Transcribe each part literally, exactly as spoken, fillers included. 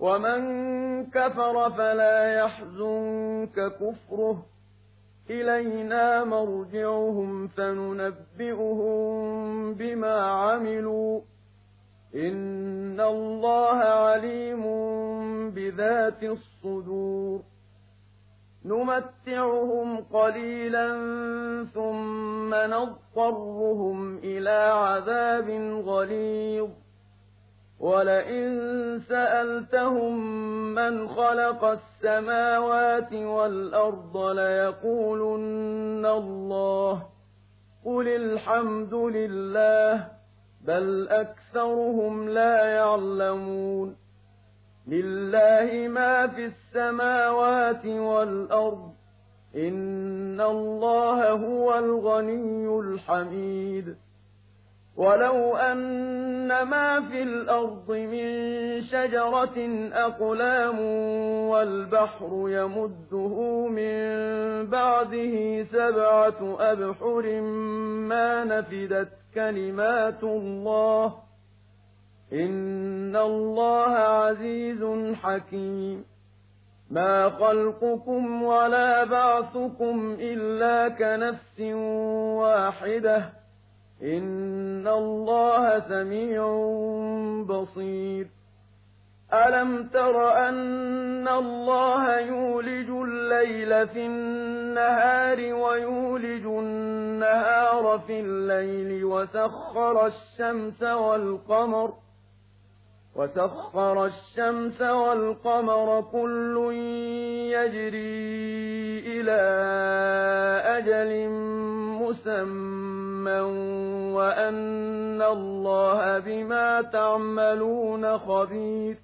ومن كفر فلا يحزنك كفره إلينا مرجعهم فننبئهم بما عملوا إن الله عليم بذات الصدور نمتعهم قليلا ثم نضطرهم إلى عذاب غليظ ولئن سألتهم من خلق السماوات والأرض ليقولن الله قل الحمد لله بل أكثرهم لا يعلمون لله ما في السماوات والأرض إن الله هو الغني الحميد ولو أن ما في الأرض من شجرة أقلام والبحر يمده من بعده سبعة أبحر ما نفدت كلمات الله إن الله عزيز حكيم ما خلقكم ولا بعثكم إلا كنفس واحدة إن الله سميع بصير ألم تر أن الله يولج الليل في النهار ويولج النهار في الليل وسخر الشمس والقمر وسخر الشمس والقمر كل يجري إلى أجل مسمى وأن الله بما تعملون خبير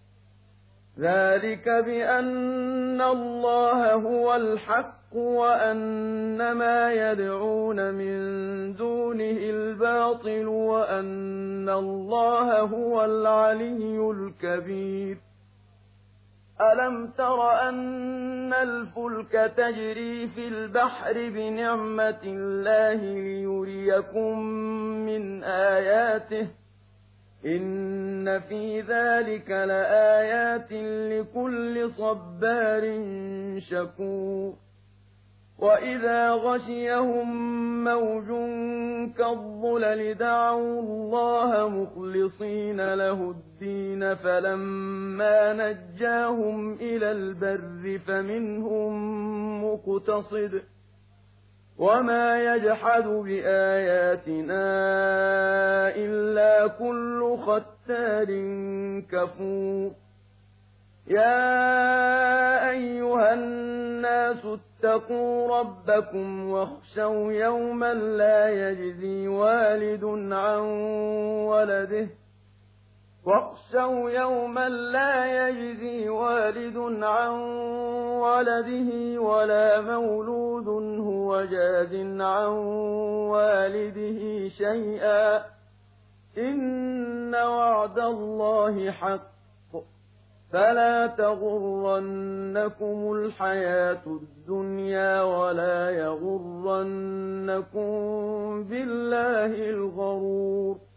ذلك بأن الله هو الحق وأن ما يدعون من دونه الباطل وأن الله هو العلي الكبير ألم تر أن الفلك تجري في البحر بنعمة الله ليريكم من آياته إن في ذلك لآيات لكل صبار شكور وإذا غشيهم موج كالظلل دعوا الله مخلصين له الدين فلما نجاهم إلى البر فمنهم مقتصد وما يجحد بآياتنا إلا كل ختار كفور يا أيها الناس اتقوا ربكم واخشوا يوما لا يجزي والد عن ولده واخشوا يوما لا يجزي والد عن ولده ولا مولود هو جاز عن والده شيئا إن وعد الله حق فلا تغرنكم الحياة الدنيا ولا يغرنكم بالله الغرور